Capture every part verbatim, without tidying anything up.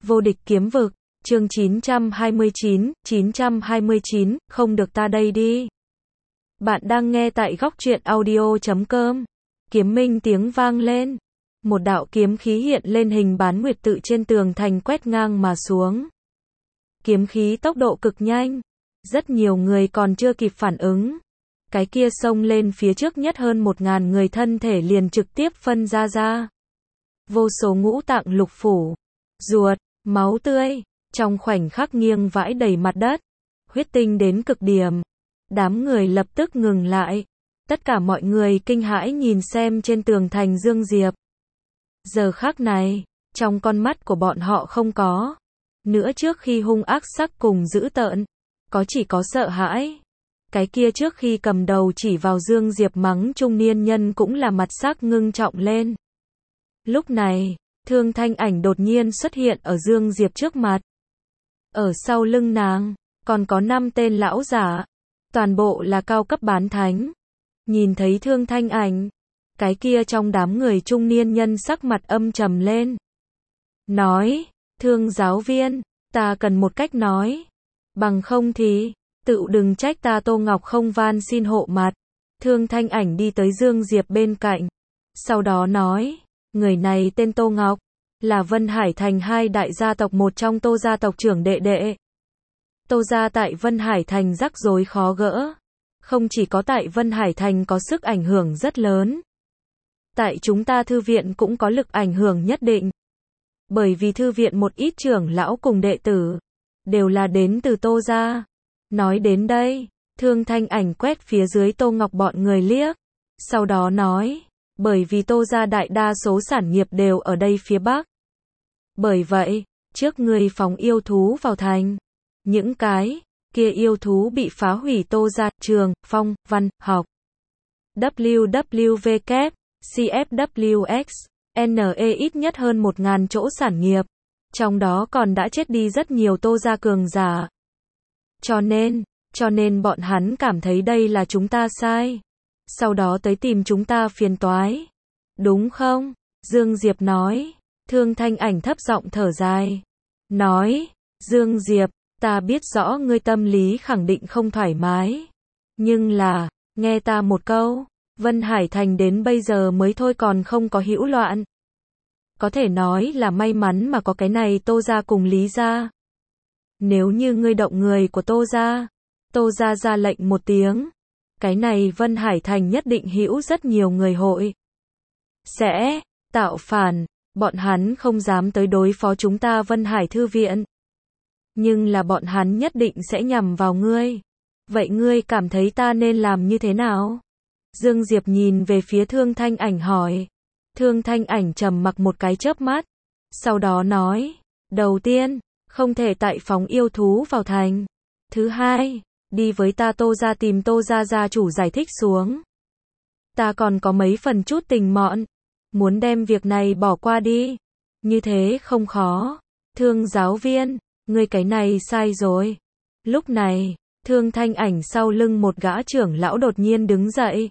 Vô địch kiếm vực, chương chín trăm hai mươi chín, chín trăm hai mươi chín, không được ta đây đi. Bạn đang nghe tại góc truyện audio chấm com. Kiếm minh tiếng vang lên. Một đạo kiếm khí hiện lên hình bán nguyệt tự trên tường thành quét ngang mà xuống. Kiếm khí tốc độ cực nhanh. Rất nhiều người còn chưa kịp phản ứng. Cái kia xông lên phía trước nhất hơn một ngàn người thân thể liền trực tiếp phân ra ra. Vô số ngũ tạng lục phủ, ruột, máu tươi, trong khoảnh khắc nghiêng vãi đầy mặt đất. Huyết tinh đến cực điểm. Đám người lập tức ngừng lại. Tất cả mọi người kinh hãi nhìn xem trên tường thành Dương Diệp. Giờ khắc này, trong con mắt của bọn họ không có nữa trước khi hung ác sắc cùng dữ tợn, có chỉ có sợ hãi. Cái kia trước khi cầm đầu chỉ vào Dương Diệp mắng trung niên nhân cũng là mặt sắc ngưng trọng lên. Lúc này, Thương Thanh Ảnh đột nhiên xuất hiện ở Dương Diệp trước mặt. Ở sau lưng nàng, còn có năm tên lão giả, toàn bộ là cao cấp bán thánh. Nhìn thấy Thương Thanh Ảnh, cái kia trong đám người trung niên nhân sắc mặt âm trầm lên. Nói, Thương giáo viên, ta cần một cách nói. Bằng không thì, tự đừng trách ta Tô Ngọc không van xin hộ mặt. Thương Thanh Ảnh đi tới Dương Diệp bên cạnh. Sau đó nói, người này tên Tô Ngọc, là Vân Hải Thành hai đại gia tộc một trong Tô gia tộc trưởng đệ đệ. Tô gia tại Vân Hải Thành rắc rối khó gỡ. Không chỉ có tại Vân Hải Thành có sức ảnh hưởng rất lớn. Tại chúng ta thư viện cũng có lực ảnh hưởng nhất định. Bởi vì thư viện một ít trưởng lão cùng đệ tử, đều là đến từ Tô gia. Nói đến đây, Thương Thanh Ảnh quét phía dưới Tô Ngọc bọn người liếc. Sau đó nói, bởi vì Tô gia đại đa số sản nghiệp đều ở đây phía Bắc. Bởi vậy, trước người phóng yêu thú vào thành. Những cái kia yêu thú bị phá hủy Tô gia, trường, phong, văn, học. W W W, C F W X, N E ít nhất hơn một ngàn chỗ sản nghiệp. Trong đó còn đã chết đi rất nhiều Tô gia cường giả. Cho nên, cho nên bọn hắn cảm thấy đây là chúng ta sai. Sau đó tới tìm chúng ta phiền toái. Đúng không? Dương Diệp nói. Thương Thanh Ảnh thấp giọng thở dài. Nói, Dương Diệp, ta biết rõ ngươi tâm lý khẳng định không thoải mái. Nhưng là, nghe ta một câu, Vân Hải Thành đến bây giờ mới thôi còn không có hữu loạn. Có thể nói là may mắn mà có cái này Tô gia cùng Lý gia. Nếu như ngươi động người của Tô gia, Tô gia ra lệnh một tiếng, cái này Vân Hải Thành nhất định hữu rất nhiều người hội sẽ tạo phản, bọn hắn không dám tới đối phó chúng ta Vân Hải thư viện. Nhưng là bọn hắn nhất định sẽ nhằm vào ngươi. Vậy ngươi cảm thấy ta nên làm như thế nào? Dương Diệp nhìn về phía Thương Thanh Ảnh hỏi. Thương Thanh Ảnh trầm mặc một cái chớp mắt. Sau đó nói, đầu tiên, không thể tại phóng yêu thú vào thành. Thứ hai, đi với ta Tô gia tìm Tô gia gia chủ giải thích xuống. Ta còn có mấy phần chút tình mọn. Muốn đem việc này bỏ qua đi. Như thế không khó. Thương giáo viên, ngươi cái này sai rồi. Lúc này, Thương Thanh Ảnh sau lưng một gã trưởng lão đột nhiên đứng dậy.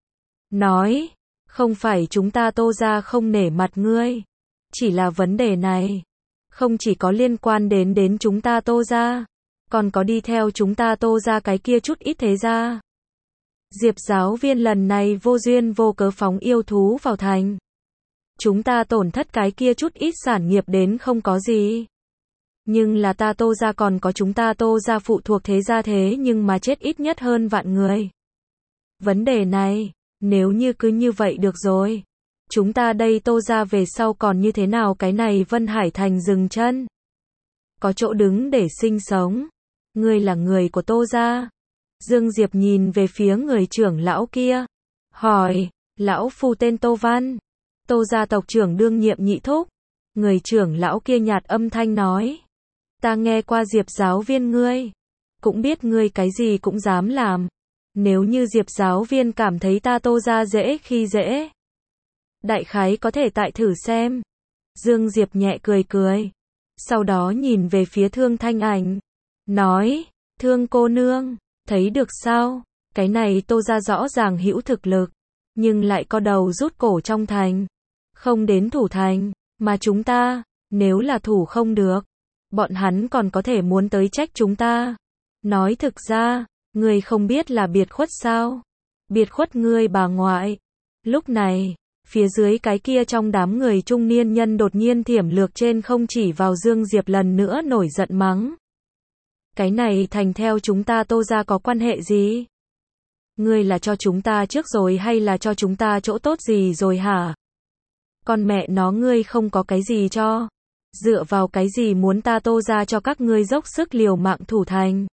Nói, không phải chúng ta Tô gia không nể mặt ngươi. Chỉ là vấn đề này, không chỉ có liên quan đến đến chúng ta Tô gia, còn có đi theo chúng ta Tô gia cái kia chút ít thế gia. Diệp giáo viên lần này vô duyên vô cớ phóng yêu thú vào thành. Chúng ta tổn thất cái kia chút ít sản nghiệp đến không có gì. Nhưng là ta Tô gia còn có chúng ta Tô gia phụ thuộc thế gia thế nhưng mà chết ít nhất hơn vạn người. Vấn đề này, nếu như cứ như vậy được rồi. Chúng ta đây Tô gia về sau còn như thế nào cái này Vân Hải Thành dừng chân. Có chỗ đứng để sinh sống. Ngươi là người của Tô gia. Dương Diệp nhìn về phía người trưởng lão kia. Hỏi, lão phu tên Tô Văn. Tô gia tộc trưởng đương nhiệm nhị thúc. Người trưởng lão kia nhạt âm thanh nói. Ta nghe qua Diệp giáo viên ngươi. Cũng biết ngươi cái gì cũng dám làm. Nếu như Diệp giáo viên cảm thấy ta Tô gia dễ khi dễ. Đại khái có thể tại thử xem. Dương Diệp nhẹ cười cười. Sau đó nhìn về phía Thương Thanh Ảnh. Nói, Thương cô nương, thấy được sao? Cái này Tô gia rõ ràng hữu thực lực. Nhưng lại có đầu rút cổ trong thành. Không đến thủ thành. Mà chúng ta, Nếu là thủ không được, bọn hắn còn có thể muốn tới trách chúng ta. Nói thực ra, ngươi không biết là biệt khuất sao? Biệt khuất ngươi bà ngoại. Lúc này, phía dưới cái kia trong đám người trung niên nhân đột nhiên thiểm lược trên không chỉ vào Dương Diệp lần nữa nổi giận mắng. Cái này thành theo chúng ta Tô gia có quan hệ gì? Ngươi là cho chúng ta trước rồi hay là cho chúng ta chỗ tốt gì rồi hả? Con mẹ nó ngươi không có cái gì cho. Dựa vào cái gì muốn ta Tô gia cho các ngươi dốc sức liều mạng thủ thành?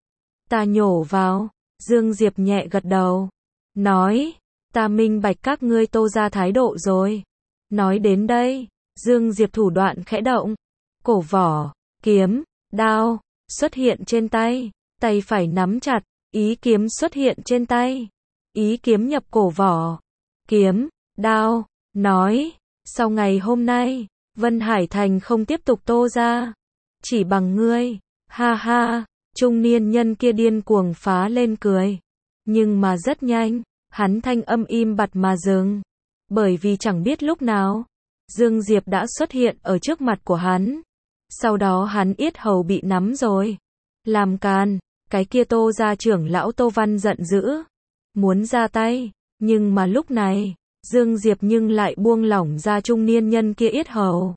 Ta nhổ vào. Dương Diệp nhẹ gật đầu. Nói, ta minh bạch các ngươi Tô gia thái độ rồi. Nói đến đây, Dương Diệp thủ đoạn khẽ động. Cổ vỏ, kiếm, đao, xuất hiện trên tay. Tay phải nắm chặt, ý kiếm xuất hiện trên tay. Ý kiếm nhập cổ vỏ. Kiếm, đao, nói, sau ngày hôm nay, Vân Hải Thành không tiếp tục Tô gia. Chỉ bằng ngươi, ha ha, trung niên nhân kia điên cuồng phá lên cười. Nhưng mà rất nhanh, hắn thanh âm im bặt mà dừng. Bởi vì chẳng biết lúc nào, Dương Diệp đã xuất hiện ở trước mặt của hắn. Sau đó hắn yết hầu bị nắm rồi. Làm càn, cái kia Tô gia trưởng lão Tô Văn giận dữ. Muốn ra tay, nhưng mà lúc này, Dương Diệp nhưng lại buông lỏng ra trung niên nhân kia yết hầu.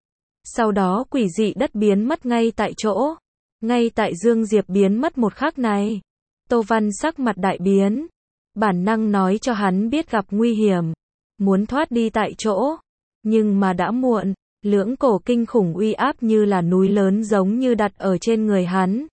Sau đó quỷ dị đất biến mất ngay tại chỗ. Ngay tại Dương Diệp biến mất một khắc này, Tô Văn sắc mặt đại biến. Bản năng nói cho hắn biết gặp nguy hiểm. Muốn thoát đi tại chỗ. Nhưng mà đã muộn. Lưỡng cổ kinh khủng uy áp như là núi lớn giống như đặt ở trên người hắn.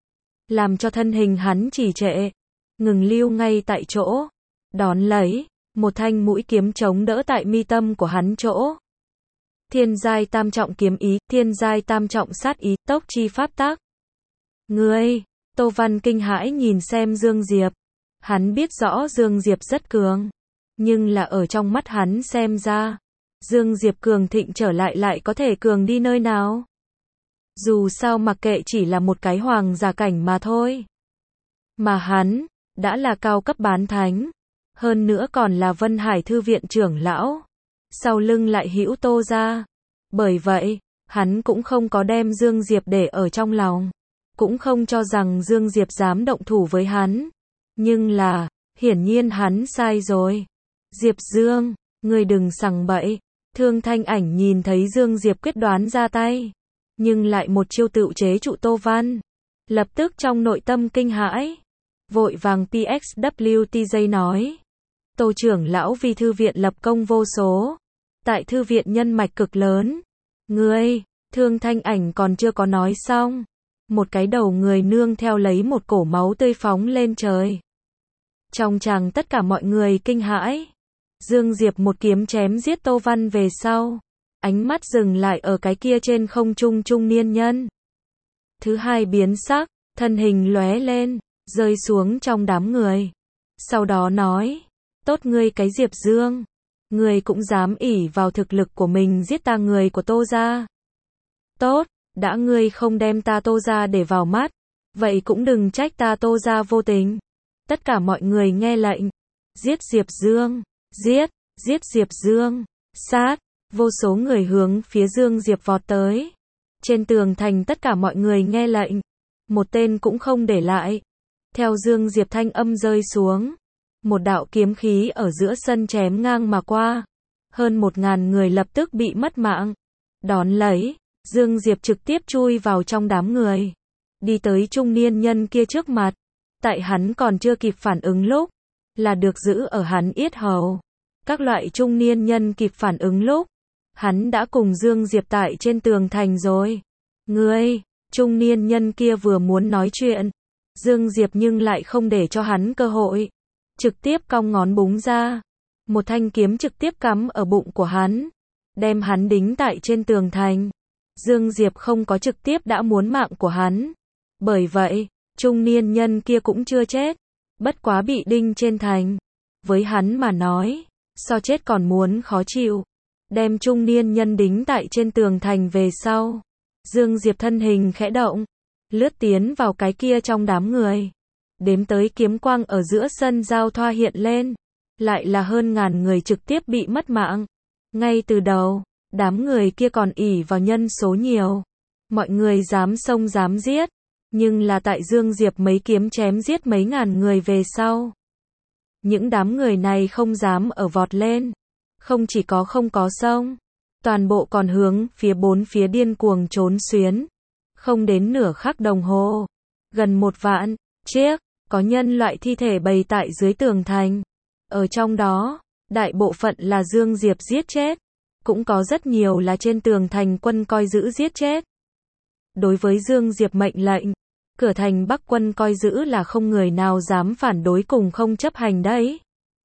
Làm cho thân hình hắn trì trệ. Ngừng lưu ngay tại chỗ. Đón lấy. Một thanh mũi kiếm chống đỡ tại mi tâm của hắn chỗ. Thiên giai tam trọng kiếm ý. Thiên giai tam trọng sát ý. Tốc chi pháp tác. Ngươi. Tô Văn kinh hãi nhìn xem Dương Diệp. Hắn biết rõ Dương Diệp rất cường. Nhưng là ở trong mắt hắn xem ra, Dương Diệp cường thịnh trở lại lại có thể cường đi nơi nào. Dù sao mặc kệ chỉ là một cái hoàng giả cảnh mà thôi. Mà hắn, đã là cao cấp bán thánh. Hơn nữa còn là Vân Hải Thư viện trưởng lão. Sau lưng lại hữu Tô gia. Bởi vậy, hắn cũng không có đem Dương Diệp để ở trong lòng. Cũng không cho rằng Dương Diệp dám động thủ với hắn. Nhưng là, hiển nhiên hắn sai rồi. Diệp Dương, ngươi đừng sằng bậy. Thương Thanh Ảnh nhìn thấy Dương Diệp quyết đoán ra tay. Nhưng lại một chiêu tự chế trụ Tô Văn. Lập tức trong nội tâm kinh hãi. Vội vàng pê ích vê tê giây nói. Tô trưởng lão vì thư viện lập công vô số. Tại thư viện nhân mạch cực lớn. Ngươi, Thương Thanh Ảnh còn chưa có nói xong. Một cái đầu người nương theo lấy một cổ máu tươi phóng lên trời. Trong chàng tất cả mọi người kinh hãi. Dương Diệp một kiếm chém giết Tô Văn về sau. Ánh mắt dừng lại ở cái kia trên không trung trung niên nhân. Thứ hai biến sắc, thân hình lóe lên, rơi xuống trong đám người. Sau đó nói, tốt ngươi cái Diệp Dương. Ngươi cũng dám ỷ vào thực lực của mình giết ta người của Tô gia. Tốt, đã ngươi không đem ta Tô gia để vào mắt. Vậy cũng đừng trách ta Tô gia vô tình. Tất cả mọi người nghe lệnh. Giết Diệp Dương. Giết, giết Diệp Dương. Sát, vô số người hướng phía Dương Diệp vọt tới. Trên tường thành tất cả mọi người nghe lệnh. Một tên cũng không để lại. Theo Dương Diệp thanh âm rơi xuống. Một đạo kiếm khí ở giữa sân chém ngang mà qua. Hơn một ngàn người lập tức bị mất mạng. Đón lấy, Dương Diệp trực tiếp chui vào trong đám người. Đi tới trung niên nhân kia trước mặt. Tại hắn còn chưa kịp phản ứng lúc. Là được giữ ở hắn yết hầu. Các loại trung niên nhân kịp phản ứng lúc. Hắn đã cùng Dương Diệp tại trên tường thành rồi. Ngươi, trung niên nhân kia vừa muốn nói chuyện. Dương Diệp nhưng lại không để cho hắn cơ hội. Trực tiếp cong ngón búng ra. Một thanh kiếm trực tiếp cắm ở bụng của hắn. Đem hắn đính tại trên tường thành. Dương Diệp không có trực tiếp đã muốn mạng của hắn. Bởi vậy, trung niên nhân kia cũng chưa chết. Bất quá bị đinh trên thành. Với hắn mà nói, so chết còn muốn khó chịu. Đem trung niên nhân đính tại trên tường thành về sau. Dương Diệp thân hình khẽ động. Lướt tiến vào cái kia trong đám người. Đếm tới kiếm quang ở giữa sân giao thoa hiện lên. Lại là hơn ngàn người trực tiếp bị mất mạng. Ngay từ đầu, Đám người kia còn ỷ vào nhân số nhiều. Mọi người dám xông dám giết. Nhưng là tại Dương Diệp mấy kiếm chém giết mấy ngàn người về sau. Những đám người này không dám ở vọt lên. Không chỉ có không có xông. Toàn bộ còn hướng phía bốn phía điên cuồng trốn xuyến. Không đến nửa khắc đồng hồ. Gần một vạn chiếc, có nhân loại thi thể bày tại dưới tường thành. Ở trong đó, đại bộ phận là Dương Diệp giết chết. Cũng có rất nhiều là trên tường thành quân coi giữ giết chết. Đối với Dương Diệp mệnh lệnh, cửa thành Bắc quân coi giữ là không người nào dám phản đối cùng không chấp hành đấy.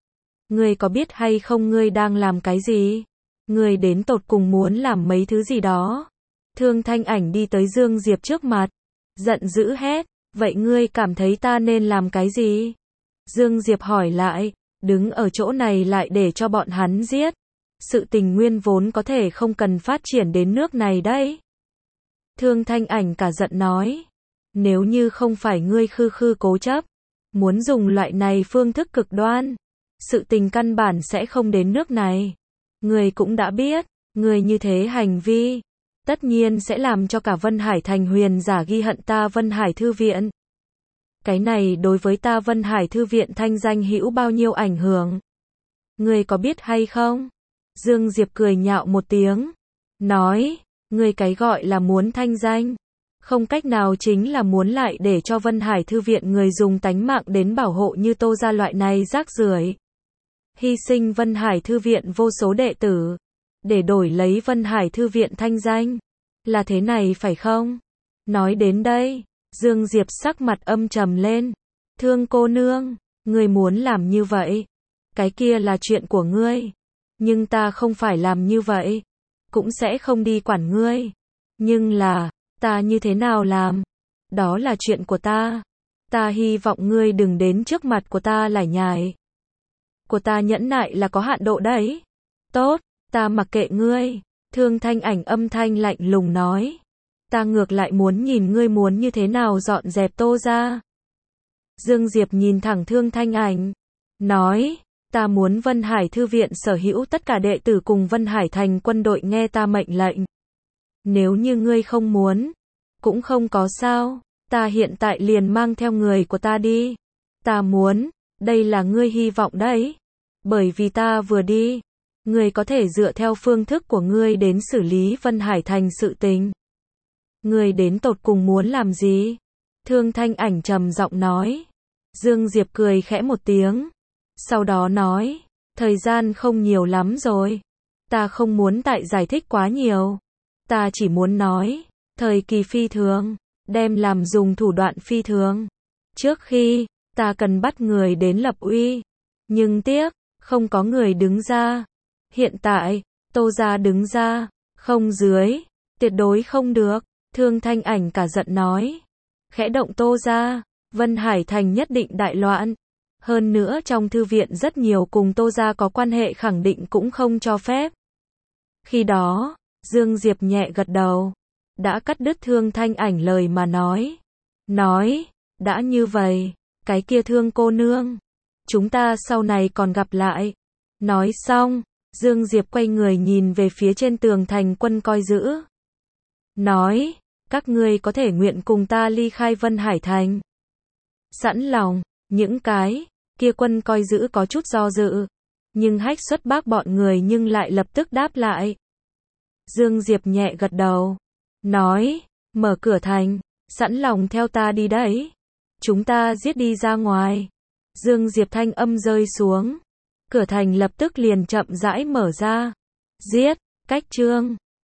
Ngươi có biết hay không ngươi đang làm cái gì? Ngươi đến tột cùng muốn làm mấy thứ gì đó? Thương Thanh Ảnh đi tới Dương Diệp trước mặt, giận dữ hét, vậy ngươi cảm thấy ta nên làm cái gì? Dương Diệp hỏi lại, đứng ở chỗ này lại để cho bọn hắn giết. Sự tình nguyên vốn có thể không cần phát triển đến nước này đấy. Thương Thanh Ảnh cả giận nói, nếu như không phải ngươi khư khư cố chấp, muốn dùng loại này phương thức cực đoan, sự tình căn bản sẽ không đến nước này. Ngươi cũng đã biết, ngươi như thế hành vi, tất nhiên sẽ làm cho cả Vân Hải Thành huyền giả ghi hận ta Vân Hải Thư Viện. Cái này đối với ta Vân Hải Thư Viện thanh danh hữu bao nhiêu ảnh hưởng? Ngươi có biết hay không? Dương Diệp cười nhạo một tiếng, nói, ngươi cái gọi là muốn thanh danh, không cách nào chính là muốn lại để cho Vân Hải Thư Viện người dùng tánh mạng đến bảo hộ như Tô gia loại này rác rưởi. Hy sinh Vân Hải Thư Viện vô số đệ tử, để đổi lấy Vân Hải Thư Viện thanh danh. Là thế này phải không? Nói đến đây, Dương Diệp sắc mặt âm trầm lên. Thương cô nương, ngươi muốn làm như vậy, cái kia là chuyện của ngươi. Nhưng ta không phải làm như vậy, cũng sẽ không đi quản ngươi. Nhưng là, ta như thế nào làm? Đó là chuyện của ta. Ta hy vọng ngươi đừng đến trước mặt của ta lải nhải. Của ta nhẫn nại là có hạn độ đấy. Tốt, ta mặc kệ ngươi. Thương Thanh Ảnh âm thanh lạnh lùng nói. Ta ngược lại muốn nhìn ngươi muốn như thế nào dọn dẹp Tô gia. Dương Diệp nhìn thẳng Thương Thanh Ảnh, nói, ta muốn Vân Hải Thư Viện sở hữu tất cả đệ tử cùng Vân Hải Thành quân đội nghe ta mệnh lệnh. Nếu như ngươi không muốn, cũng không có sao, ta hiện tại liền mang theo người của ta đi. Ta muốn, đây là ngươi hy vọng đấy. Bởi vì ta vừa đi, ngươi có thể dựa theo phương thức của ngươi đến xử lý Vân Hải Thành sự tình. Ngươi đến tột cùng muốn làm gì? Thương Thanh Ảnh trầm giọng nói. Dương Diệp cười khẽ một tiếng. Sau đó nói, thời gian không nhiều lắm rồi. Ta không muốn tại giải thích quá nhiều. Ta chỉ muốn nói, thời kỳ phi thường, đem làm dùng thủ đoạn phi thường. Trước khi, ta cần bắt người đến lập uy. Nhưng tiếc, không có người đứng ra. Hiện tại, Tô gia đứng ra, không dưới, tuyệt đối không được. Thương Thanh Ảnh cả giận nói. Khẽ động Tô gia, Vân Hải Thành nhất định đại loạn. Hơn nữa trong thư viện rất nhiều cùng Tô gia có quan hệ khẳng định cũng không cho phép. Khi đó, Dương Diệp nhẹ gật đầu, đã cắt đứt Thương Thanh Ảnh lời mà nói. Nói, đã như vậy, cái kia Thương cô nương, chúng ta sau này còn gặp lại. Nói xong, Dương Diệp quay người nhìn về phía trên tường thành quân coi giữ. Nói, các ngươi có thể nguyện cùng ta ly khai Vân Hải Thành. Sẵn lòng, những cái kia quân coi giữ có chút do dự, nhưng Hách Xuất Bác bọn người nhưng lại lập tức đáp lại. Dương Diệp nhẹ gật đầu, nói, mở cửa thành, sẵn lòng theo ta đi đấy. Chúng ta giết đi ra ngoài. Dương Diệp thanh âm rơi xuống, cửa thành lập tức liền chậm rãi mở ra. Giết, cách chương